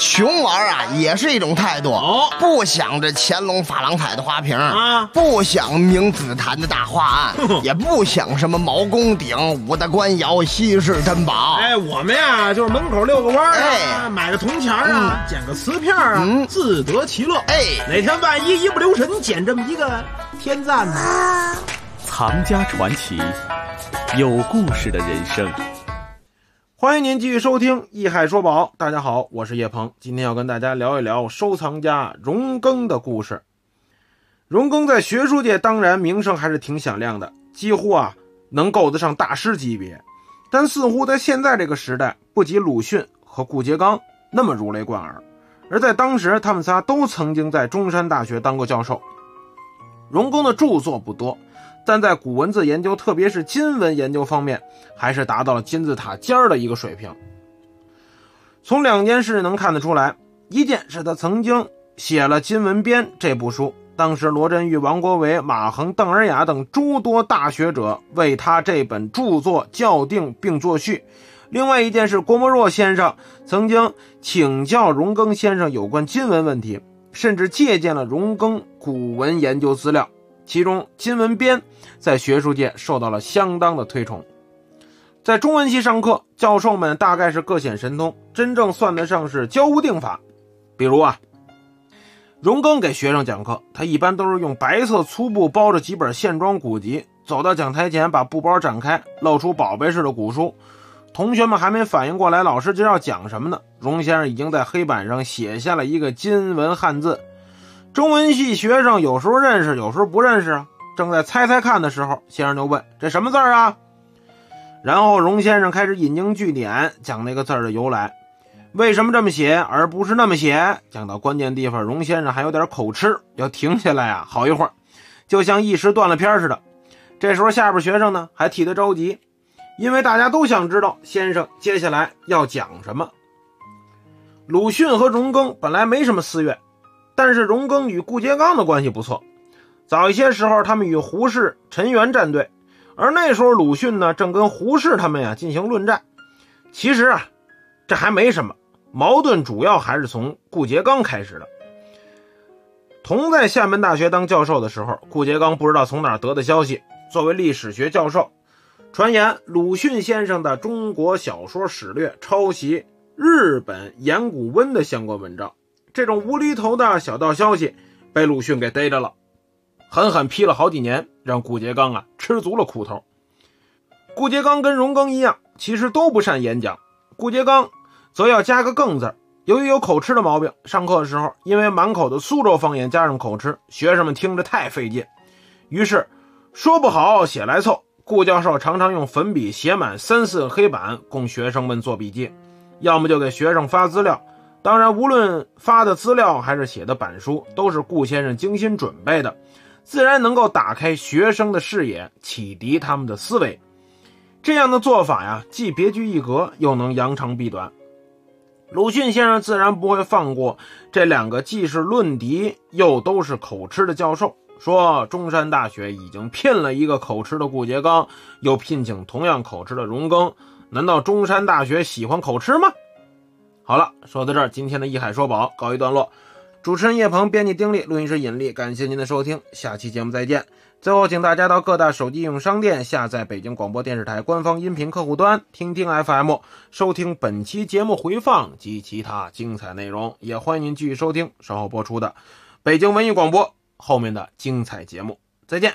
穷玩啊也是一种态度。不想着乾隆珐琅彩的花瓶不想明紫檀的大画案也不想什么毛公鼎、五大官窑、稀世珍宝。 我们呀就是门口遛个弯买个铜钱捡个瓷片自得其乐。哪天万一一不留神捡这么一个天赞呢？ 藏家传奇，有故事的人生。 欢迎您继续收听艺海说宝。大家好，我是叶鹏，今天要跟大家聊一聊收藏家荣庚的故事。荣庚在学术界当然名声还是挺响亮的，几乎能够得上大师级别，但似乎在现在这个时代不及鲁迅和顾颉刚那么如雷贯耳。而在当时他们仨都曾经在中山大学当过教授。荣庚的著作不多，但在古文字研究特别是金文研究方面还是达到了金字塔尖的一个水平。从两件事能看得出来，一件是他曾经写了《金文编》这部书，当时罗振玉、王国维、马衡、邓尔雅等诸多大学者为他这本著作校订并作序。另外一件是郭沫若先生曾经请教荣庚先生有关金文问题，甚至借鉴了荣庚古文研究资料，其中《金文编》在学术界受到了相当的推崇。在中文系上课，教授们大概是各显神通，真正算得上是教无定法。比如荣庚给学生讲课，他一般都是用白色粗布包着几本线装古籍，走到讲台前把布包展开，露出宝贝似的古书。同学们还没反应过来老师就要讲什么呢，荣先生已经在黑板上写下了一个金文汉字。中文系学生有时候认识有时候不认识正在猜猜看的时候，先生就问这什么字啊？然后荣先生开始引经据典，讲那个字的由来，为什么这么写而不是那么写。讲到关键地方，荣先生还有点口吃，要停下来好一会儿，就像一时断了片似的。这时候下边学生呢还替他着急，因为大家都想知道先生接下来要讲什么。鲁迅和荣庚本来没什么私怨，但是荣庚与顾颉刚的关系不错，早一些时候他们与胡适、陈元站队，而那时候鲁迅呢正跟胡适他们进行论战。其实这还没什么，矛盾主要还是从顾颉刚开始的。同在厦门大学当教授的时候，顾颉刚不知道从哪儿得的消息，作为历史学教授，传言鲁迅先生的中国小说史略抄袭日本岩谷温的相关文章。这种无厘头的小道消息被鲁迅给逮着了，狠狠批了好几年，让顾颉刚吃足了苦头。顾颉刚跟荣庚一样，其实都不善演讲，顾颉刚则要加个更字。由于有口吃的毛病，上课的时候因为满口的苏州方言加上口吃，学生们听着太费劲，于是说不好写来凑，顾教授常常用粉笔写满3、4个黑板供学生们做笔记，要么就给学生发资料。当然无论发的资料还是写的板书，都是顾先生精心准备的，自然能够打开学生的视野，启迪他们的思维。这样的做法既别具一格，又能扬长避短。鲁迅先生自然不会放过这两个既是论敌又都是口吃的教授，说中山大学已经聘了一个口吃的顾颉刚，又聘请同样口吃的荣庚，难道中山大学喜欢口吃吗？好了，说到这儿，今天的艺海说宝告一段落。主持人叶鹏，编辑丁力，录音师尹力，感谢您的收听，下期节目再见。最后请大家到各大手机应用商店下载北京广播电视台官方音频客户端听听 FM， 收听本期节目回放及其他精彩内容。也欢迎您继续收听稍后播出的北京文艺广播后面的精彩节目。再见。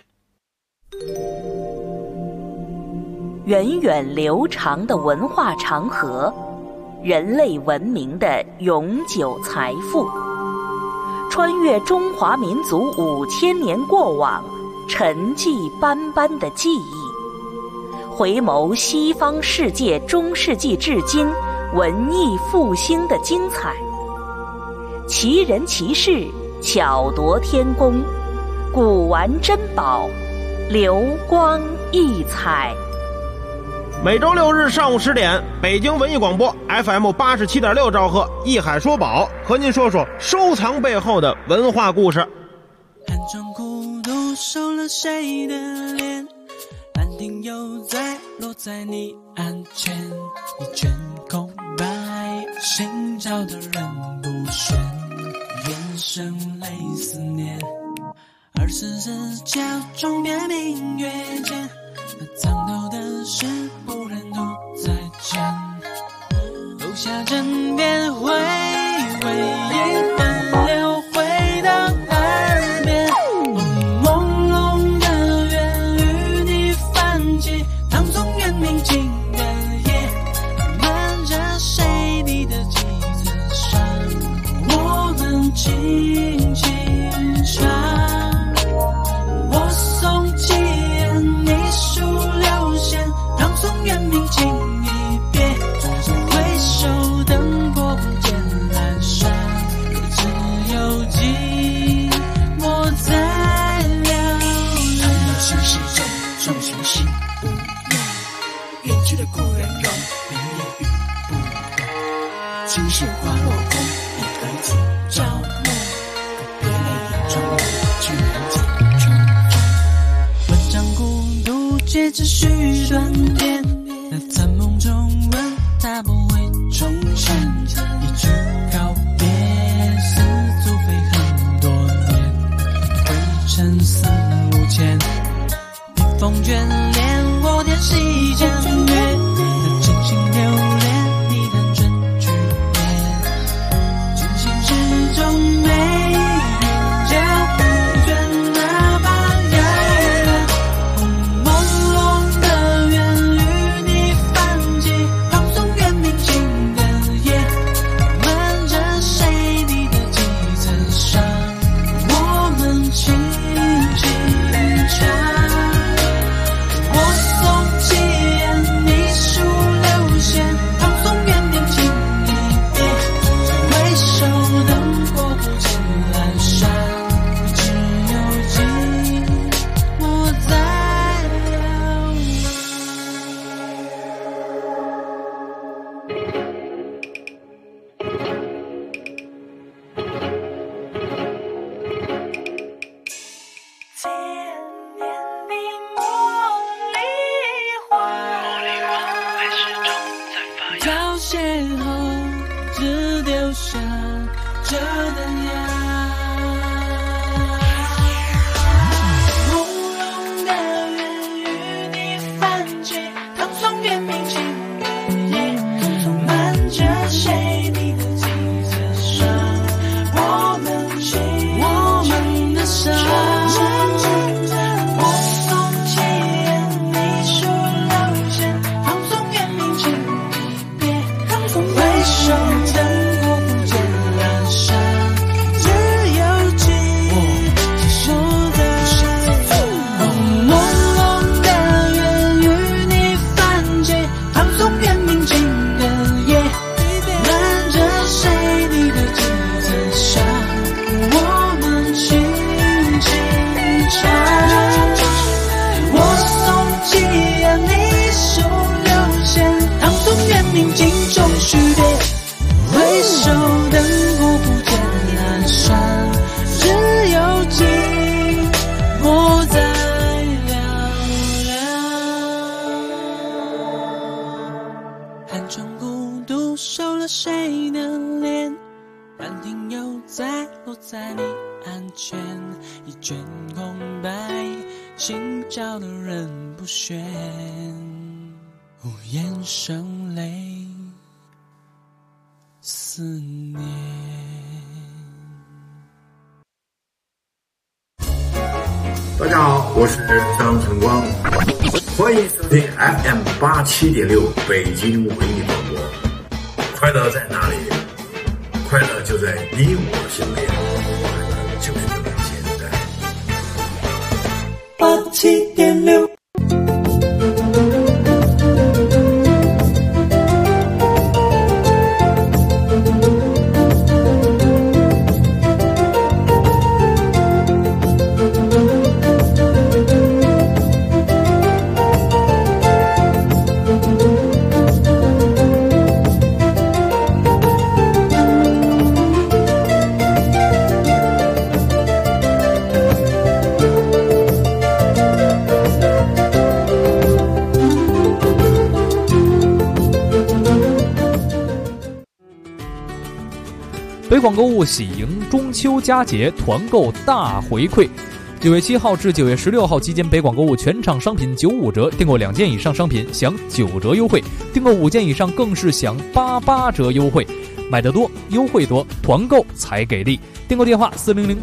源远流长的文化长河，人类文明的永久财富，穿越中华民族5000年过往，沉寂斑斑的记忆，回眸西方世界中世纪至今文艺复兴的精彩，奇人奇事，巧夺天工，古玩珍宝，流光溢彩。 每周6日上午10点，北京文艺广播 FM 87.6兆赫，艺海说宝，和您说说收藏背后的文化故事。 寒窗孤独收了谁的脸，兰亭又在落在你案前，你卷空白，寻找的人不旋，眼神泪思念。24时假装变明月间，那藏头的事不忍独再见。留下枕边回味，一分流回到耳边。朦胧的缘与你泛起，唐宋元明清的夜，瞒着谁你的几次伤，我们轻轻唱。我送寄言，你书留弦，唐宋元明清一别，回首灯火不见阑珊，只有寂寞在寥寥。寒冷心事中，众情心无言，远去的故人容，明夜雨不懂。青石花落空，一儿子朝暮，别泪眼中流，居然见春风。文章孤独，皆只许短篇，那残梦中问他不会重现。一句告别，似足飞很多年，归程思无牵。笔锋眷恋，我点细江月，那真心留恋，你单纯去念。军情之中没人教不倦那般遥远，朦胧的缘与你泛起，唐宋元明清的夜，瞒着谁你的几层伤，我们轻轻唱。我送寄言，你书留弦，唐宋元明清一别，回首灯火不见阑珊，只有寂寞在寥凋谢后，只留下这灯芽。朦胧的缘与你泛起，唐宋元明清的夜，瞒着谁你的几次伤，我们的伤。我送寄言，你书留弦，唐宋元明清一别，回首灯火不见阑珊，只有寂寞在。朦胧的缘与你泛起，唐宋元明清的夜，瞒着谁你的几次伤，我们轻轻唱。我送寄言，你书留弦，唐宋元明清中许别，回首灯火不见阑珊，只有寂寞在寥寥。寒窗孤独，收了谁的脸？半庭又再落在你案前，一卷空白，心照的人不选，无言声泪思念。 大家好，我是张晨光，欢迎收听 FM87.6 北京文艺广播。快乐在哪里？快乐就在你我身边，快乐就是这么简单。 87.6 北广购物喜迎中秋佳节团购大回馈，9月7号至9月16号期间，北广购物全场商品95折，订购2件以上商品享9折优惠，订购5件以上更是享88折优惠。买得多，优惠多，团购才给力。订购电话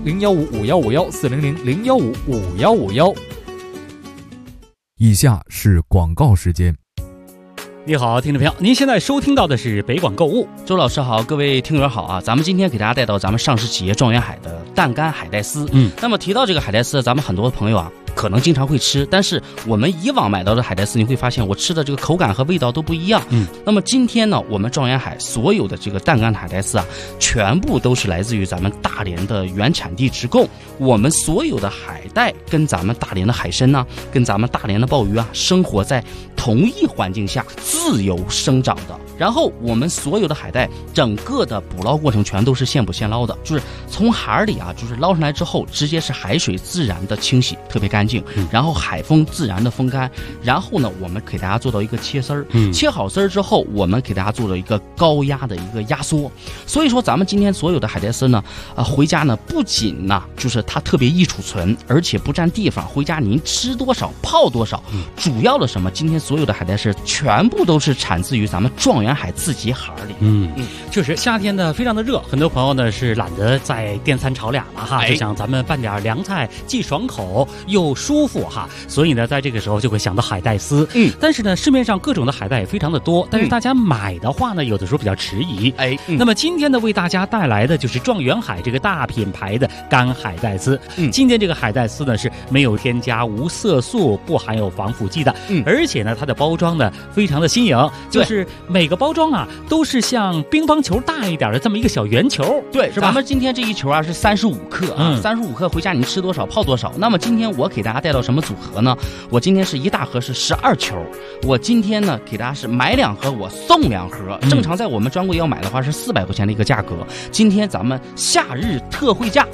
400-015-5151，400-015-5151。 以下是广告时间。 你好，听众朋友，您现在收听到的是北广购物。 周老师好，各位听友好啊！咱们今天给大家带到咱们上市企业状元海的蛋干海带丝。那么提到这个海带丝，咱们很多朋友啊可能经常会吃，但是我们以往买到的海带丝，你会发现我吃的这个口感和味道都不一样。那么今天呢，我们状元海所有的这个蛋干海带丝啊，全部都是来自于咱们大连的原产地直供。我们所有的海带跟咱们大连的海参呢，跟咱们大连的鲍鱼啊，生活在同一环境下自由生长的。然后我们所有的海带，整个的捕捞过程全都是现捕现捞的，就是从海里啊，就是捞上来之后，直接是海水自然的清洗，特别干净，然后海风自然的风干，然后呢，我们给大家做到一个切丝儿，切好丝儿之后，我们给大家做了一个高压的一个压缩。所以说，咱们今天所有的海带丝呢，回家呢，不仅呢，就是它特别易储存，而且不占地方，回家您吃多少泡多少。主要的什么？今天所有的海带丝全部都是产自于咱们状元海自己海里。 确实，夏天呢非常的热，很多朋友呢是懒得在电餐炒俩了哈，就想咱们拌点凉菜，既爽口又舒服哈，所以呢，在这个时候就会想到海带丝。但是呢，市面上各种的海带也非常的多，但是大家买的话呢，有的时候比较迟疑。那么今天呢，为大家带来的就是状元海这个大品牌的干海带丝。今天这个海带丝呢是没有添加、无色素、不含有防腐剂的，而且呢，它的包装呢非常的新颖，就是每个包装啊都是像乒乓球大一点的这么一个小圆球， 对， 是吧？ 咱们今天这一球啊是35克啊，35克回家你吃多少泡多少。那么今天我给大家带到什么组合呢？我今天是一大盒是12球，我今天呢给大家是买2盒我送2盒，正常在我们专柜要买的话是400块钱的一个价格，今天咱们夏日特惠价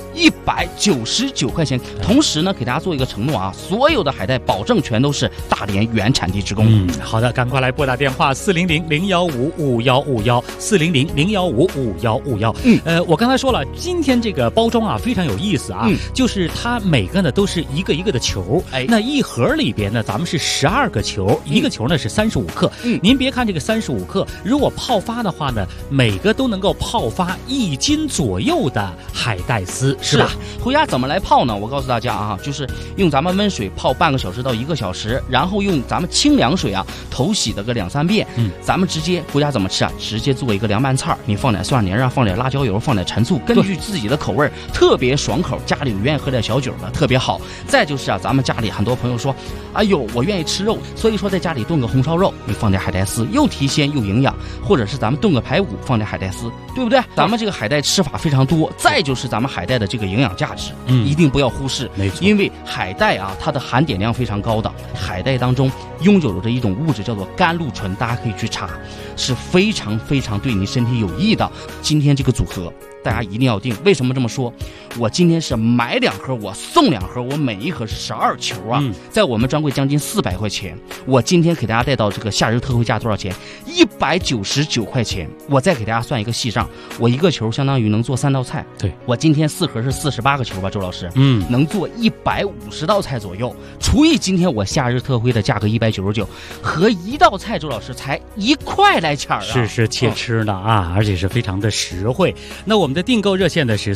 199块钱。同时呢，给大家做一个承诺啊，所有的海带保证全都是大连原产地直供。 好的，赶快来拨打电话400-015-5151，400-015-5151。我刚才说了，今天这个包装啊非常有意思啊，就是它每个呢都是一个一个的球，那一盒里边呢咱们是12个球，一个球呢是35克。您别看这个35克，如果泡发的话呢，每个都能够泡发1斤左右的海带丝，是吧？ 回家怎么来泡呢？我告诉大家啊，就是用咱们温水泡半个小时到1个小时，然后用咱们清凉水啊头洗的个2-3遍。咱们直接回家怎么吃啊？直接做一个凉拌菜，你放点蒜泥啊，放点辣椒油，放点陈醋，根据自己的口味，特别爽口。家里愿意喝点小酒的，特别好。再就是啊，咱们家里很多朋友说，哎呦，我愿意吃肉，所以说在家里炖个红烧肉，你放点海带丝，又提鲜又营养。或者是咱们炖个排骨，放点海带丝，对不对？咱们这个海带吃法非常多。再就是咱们海带的这个营养价值，一定不要忽视。 没错， 因为海带啊，它的含碘量非常高的，海带当中拥有着一种物质叫做甘露醇，大家可以去查，是非常非常对你身体有益的。今天这个组合大家一定要定。为什么这么说？我今天是买2盒我送2盒，我每一盒是12球啊，在我们专柜将近400块钱。我今天给大家带到这个夏日特惠价多少钱？199块钱。我再给大家算一个细账，我一个球相当于能做3道菜。 对， 我今天4盒是48个球吧，周老师，能做150道菜左右。除以今天我夏日特惠的价格199，和1道菜周老师才1块来钱啊！ 是切吃的啊，而且是非常的实惠。那我们的订购热线呢是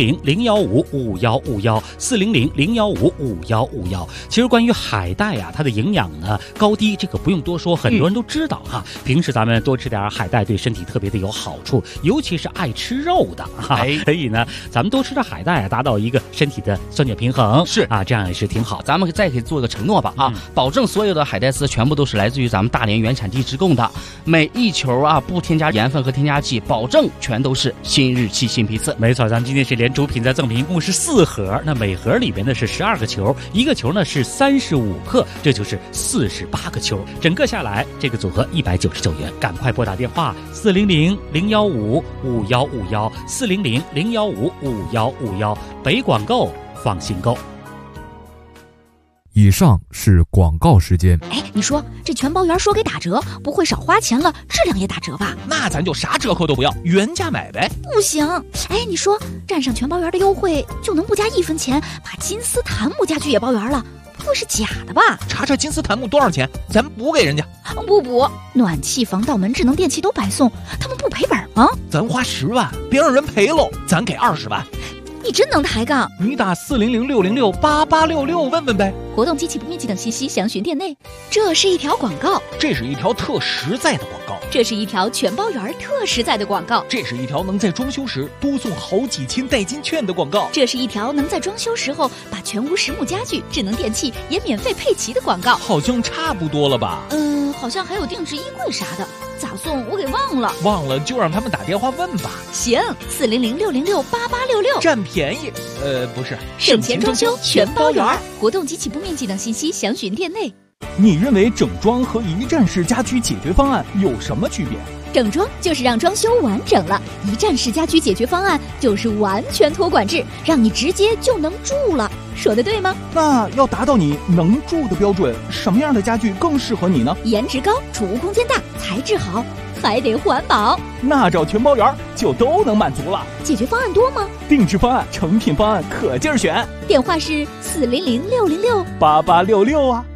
400-015-5151，400-015-5151。其实关于海带啊，它的营养呢高低这个不用多说，很多人都知道哈。平时咱们多吃点海带对身体特别的有好处，尤其是爱吃肉的哈。所以呢，咱们多吃点海带啊，达到一个身体的酸碱平衡，是啊，这样也是挺好。 咱们再可以做一个承诺吧啊，保证所有的海带丝全部都是来自于咱们大连原产地直供的，每一球啊不添加盐分和添加剂，保证全都是新日期新批次。 没错，咱们今天是连主品再赠品，一共是4盒，那每盒里边呢是12个球，一个球呢是35克，这就是48个球，整个下来这个组合199元。赶快拨打电话400-015-5151，400-015-5151，北广购放心购。 以上是广告时间。 哎，你说这全包圆说给打折，不会少花钱了，质量也打折吧？ 那咱就啥折扣都不要，原价买呗。 不行，哎，你说占上全包圆的优惠，就能不加1分钱把金丝檀木家具也包圆了？不会是假的吧？ 查查金丝檀木多少钱，咱补给人家。 不补，暖气、防盗门、智能电器都白送，他们不赔本吗？ 咱花10万，别让人赔喽，咱给20万。 你真能抬杠！ 你打400-606-8866问问呗。 活动、机器不面积等信息详询店内。这是一条广告， 这是一条特实在的广告， 这是一条全包圆特实在的广告， 这是一条能在装修时多送好几千代金券的广告， 这是一条能在装修时候把全屋实木家具、智能电器也免费配齐的广告。 好像差不多了吧？ 好像还有定制衣柜啥的，咋送我给忘了。 忘了就让他们打电话问吧。 行，400-606-8866， 占便宜。不是， 省钱装修全包圆。活动及起步面积等信息详询店内。 你认为整装和一站式家居解决方案有什么区别？ 整装就是让装修完整了，一站式家居解决方案就是完全托管制，让你直接就能住了。说的对吗？ 那要达到你能住的标准，什么样的家具更适合你呢？ 颜值高，储物空间大，材质好，还得环保。 那找全包圆就都能满足了。 解决方案多吗？ 定制方案、成品方案可劲儿选。 电话是 400-606-8866啊。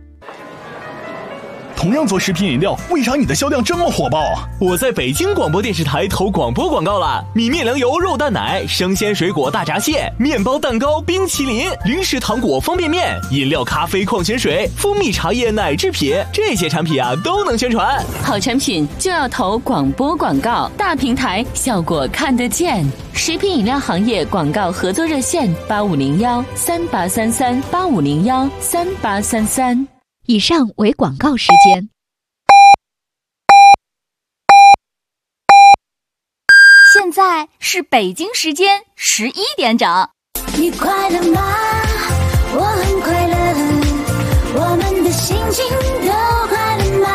同样做食品饮料，为啥你的销量这么火爆？ 我在北京广播电视台投广播广告了，米面粮油肉蛋奶、生鲜水果大闸蟹、面包蛋糕、冰淇淋、零食糖果方便面、饮料咖啡矿泉水、蜂蜜茶叶奶制品，这些产品啊都能宣传。 好产品就要投广播广告，大平台效果看得见。食品饮料行业广告合作热线8501-3833-8501-3833。 以上为广告时间。现在是北京时间11点整。 你快乐吗？我很快乐，我们的心情都快乐吗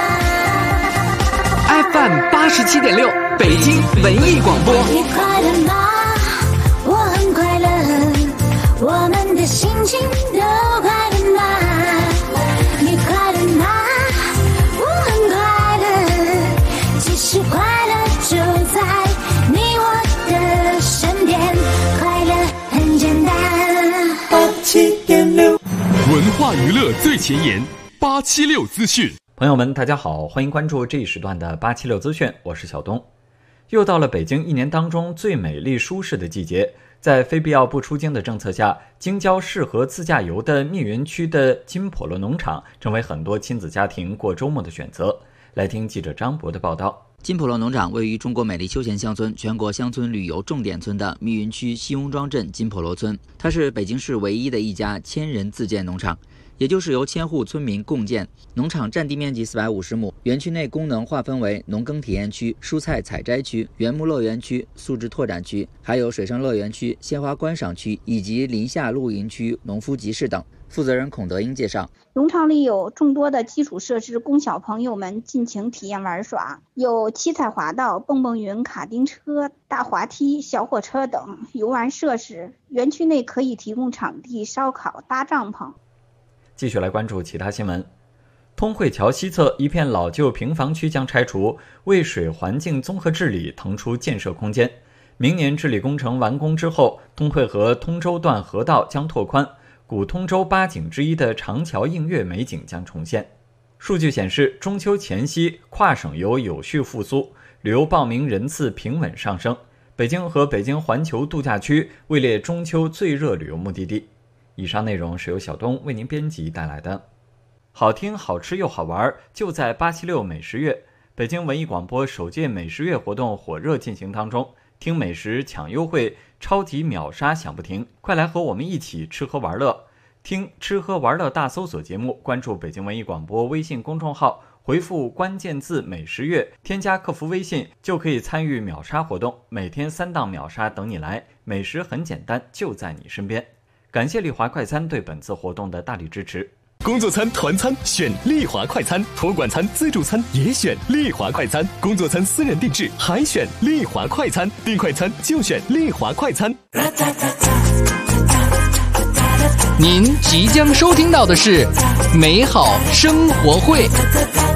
？FM 87.6，北京文艺广播。 你快乐吗？我很快乐，我们的心情都快乐吗？你快乐吗？我很快乐，其实快乐就在你我的身边，快乐很简单。 87.6，文化娱乐最前沿，876资讯。 朋友们，大家好，欢迎关注这一时段的876资讯，我是小东。又到了北京一年当中最美丽舒适的季节。在非必要不出京的政策下，京郊适合自驾游的密云区的金普罗农场成为很多亲子家庭过周末的选择。来听记者张博的报道。 金普罗农场位于中国美丽休闲乡村、全国乡村旅游重点村的密云区西翁庄镇金普罗村，它是北京市唯一的一家1000人自建农场，也就是由1000户村民共建。农场占地面积450亩，园区内功能划分为农耕体验区、蔬菜采摘区、园牧乐园区、素质拓展区，还有水上乐园区、鲜花观赏区以及林下露营区、农夫集市等。负责人孔德英介绍， 农场里有众多的基础设施供小朋友们尽情体验玩耍，有七彩滑道、蹦蹦云、卡丁车、大滑梯、小火车等游玩设施。园区内可以提供场地烧烤、搭帐篷。 继续来关注其他新闻。通惠桥西侧一片老旧平房区将拆除，为水环境综合治理腾出建设空间。明年治理工程完工之后，通惠河通州段河道将拓宽，古通州8景之一的长桥映月美景将重现。数据显示，中秋前夕跨省游有序复苏，旅游报名人次平稳上升。北京和北京环球度假区位列中秋最热旅游目的地。以上内容是由小东为您编辑带来的。好听、好吃又好玩，就在876美食月。北京文艺广播首届美食月活动火热进行当中，听美食抢优惠，超级秒杀响不停，快来和我们一起吃喝玩乐。听吃喝玩乐大搜索节目，关注北京文艺广播微信公众号，回复关键字美食月，添加客服微信就可以参与秒杀活动，每天3档秒杀等你来，美食很简单，就在你身边。感谢丽华快餐对本次活动的大力支持。 工作餐、团餐选丽华快餐，托管餐、自助餐也选丽华快餐，工作餐私人定制还选丽华快餐，订快餐就选丽华快餐。 您即将收听到的是美好生活会。